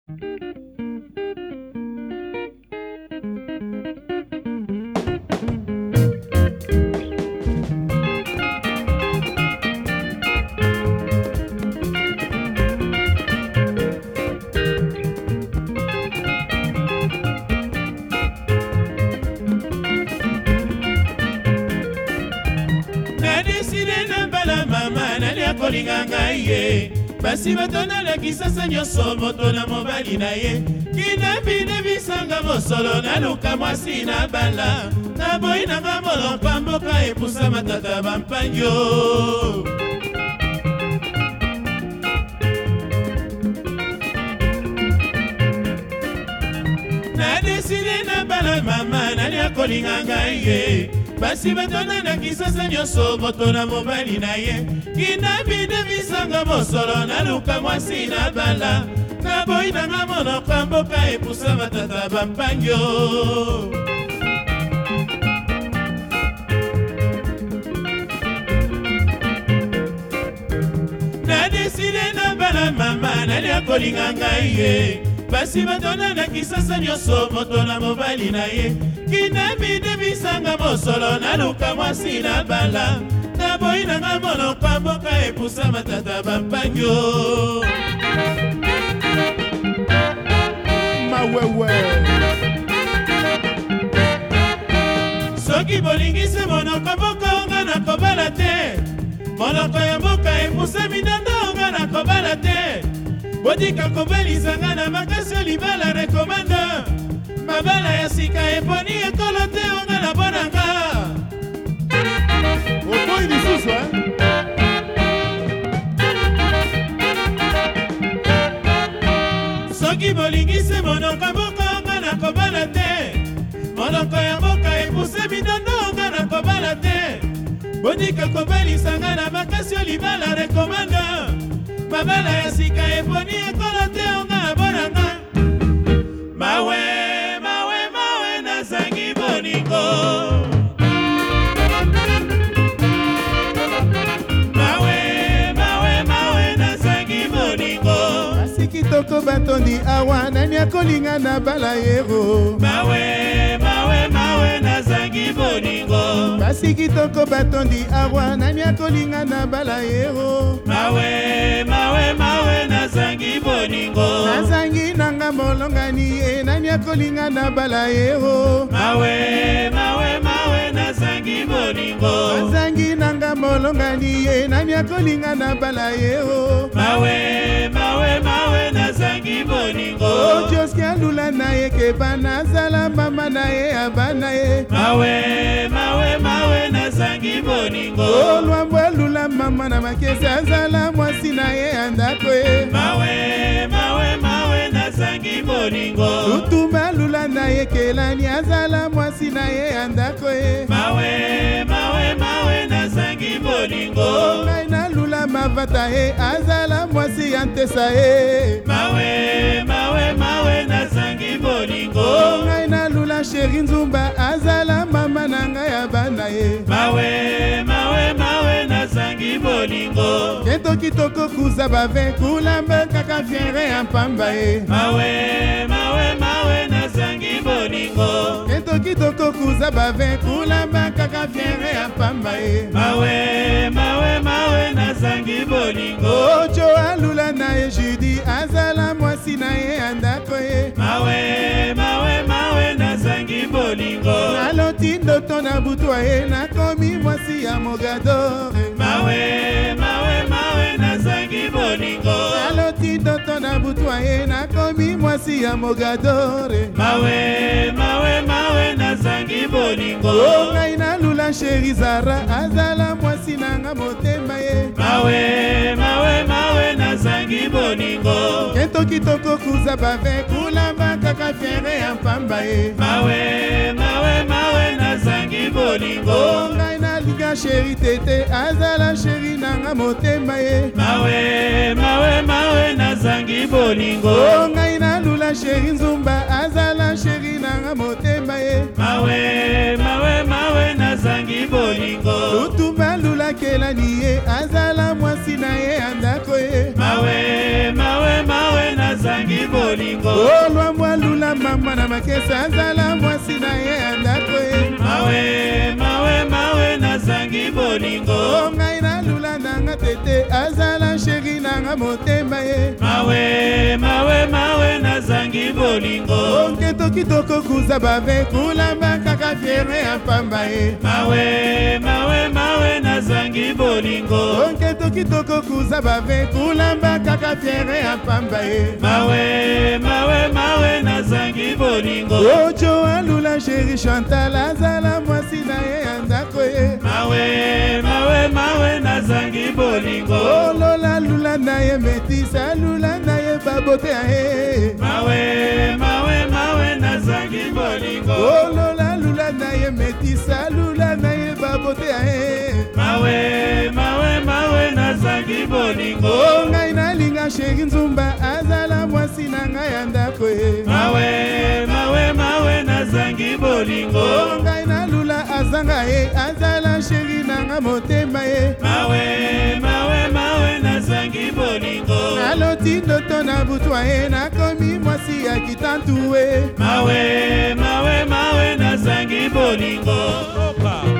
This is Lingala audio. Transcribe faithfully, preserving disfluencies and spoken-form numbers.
Kolinganga ye basi batona la kisasa nyoso moto na mobali na ye kina bide bisanga mosolo na luka mwasi na bala na boyi na gamolo pamboka epusa matata bampanjo na deside na bala mama nani akolinganga ye basi batona na kisasa nyoso moto na mobali na ye kina bide bisanga mosolo na luka mwasi na bala na boyi na ngamono pamboka epusa matata bampanjo na deside na bala mama nani akolinganga ye basi batona na kisasa nyoso moto na mobali na ye kina bide bisanga mosolo na luka mwasi na bala na boyi na ngamono pamboka epusa matata bampanjo mawewe soki bolingisi monoko mboka onga na kobala te monoko ya mboka epusa minando onga na kobala te botika kobalisanga na makasi libala rekomanda mabala ya sika eponi ekolo te onga na bonanga okoyi lisusu eh? soki bolingisi monoko mboka onga na kobala te monoko ya mboka epuse minando onga na kobala te botika kobalisanga na makasi libala rekomanda mabala ya sika eponi ekolo te onga na bonanga mawe mawe mawe nazangi boningo mawe mawe mawe nazangi boningo basi kitoko batondi awa nani akolinga na bala yero mawe mawe mawe nazangi boningo basi kitoko batondi awa nani akolinga na bala yero mawe mawe mawe nazangi boningo nazangi nanga molongani e nani akolinga na bala yero mawe mawe mawe nazangi boningo nazangi nanga molongani e nani akolinga na bala yero mawe mawe mawe nazangi boningo ojoski alula na ye keba nazala mama na ye abana ye mawe mawe mawe nazangi boningo olwambo alula mama na makesi azala mwasi na ye andako ye mawe mawe mawe nazangi boningo lutuma alula na ye kelani azala mwasi na ye andako ye mawe mawe mawe nazangi boningo ngai nalula mavata ye azala mwasi ya ntesa ye mawe mawe mawe nazangi boningo ngai nalula sheri nzumba azala mama na ngai ya bana ye mawe mawe mawe nazangi boningo kento kitoko kuza bave kulamba kaka fiere ya mpamba ye mawe mawe mawe nazangi boningo kento kitoko kuza bave kulamba kaka fiere ya mpamba ye mawe mawe mawe nazangi boningo ojo alula na ye judi azala mwasi na ye andako ye mawe mawe mawe nazangi boningo naloti ndoto na butwa ye nakomi mwasi ya mogadore mawe mawe mawe nazangi boningo naloti ndoto na butwa ye nakomi mwasi ya mogadore mawe mawe mawe nazangi boningo ngai nalula sheri zara azala mwasi nanga motema ye mawe mawe mawe nazangi boningo kento kitoko kuza bave kulamba kaka fiere ya mpamba ye mawe mawe mawe nazangi boningo ngai nalinga sheri tete azala sheri nanga motema ye mawe mawe mawe nazangi boningo ngai nalula sheri nzumba azala sheri nanga motema ye mawe mawe mawe nazangi boningo lutumba lula kelani ye azala mwasi na ye andako ye mawe mawe mawe nazangi nazangi bolingo. Olwa mwalula mama na makesa azala mwasi na ye andako ye. Mawe mawe mawe nazangi bolingo. Ngai na lula nanga tete azala sheri nanga motema ye. Mawe mawe mawe nazangi bolingo. Onketo kitoko kuza bave kulamba kaka fiere ya pamba ye. Mawe mawe mawe nazangi bolingo. Onketo kitoko kuza bave kulamba kaka fiere ya pamba ye. Mawe mawe mawe nazangi bolingo. Ocho alula sheri Chantal azala mwasi na ye andako ye. Mawe mawe mawe nazangi bolingo. Olola lula na ye metisa lula na ye babote ya ye. Mawe mawe mawe nazangi bolingo. Olola lula na ye metisa lula na ye babote ya ye. Mawe mawe mawe nazangi bolingo. O ngai nalinga sheri Nzumba azala mwasi na ngai andako ye. Mawe mawe mawe nazangi bolingo. O ngai nalula azanga ye azala sheri nanga motema ye. Mawe mawe mawe nazangi bolingo. Naloti ndoto na butwa ye nakomi mwasi ya kitantu we. Mawe mawe mawe nazangi bolingo.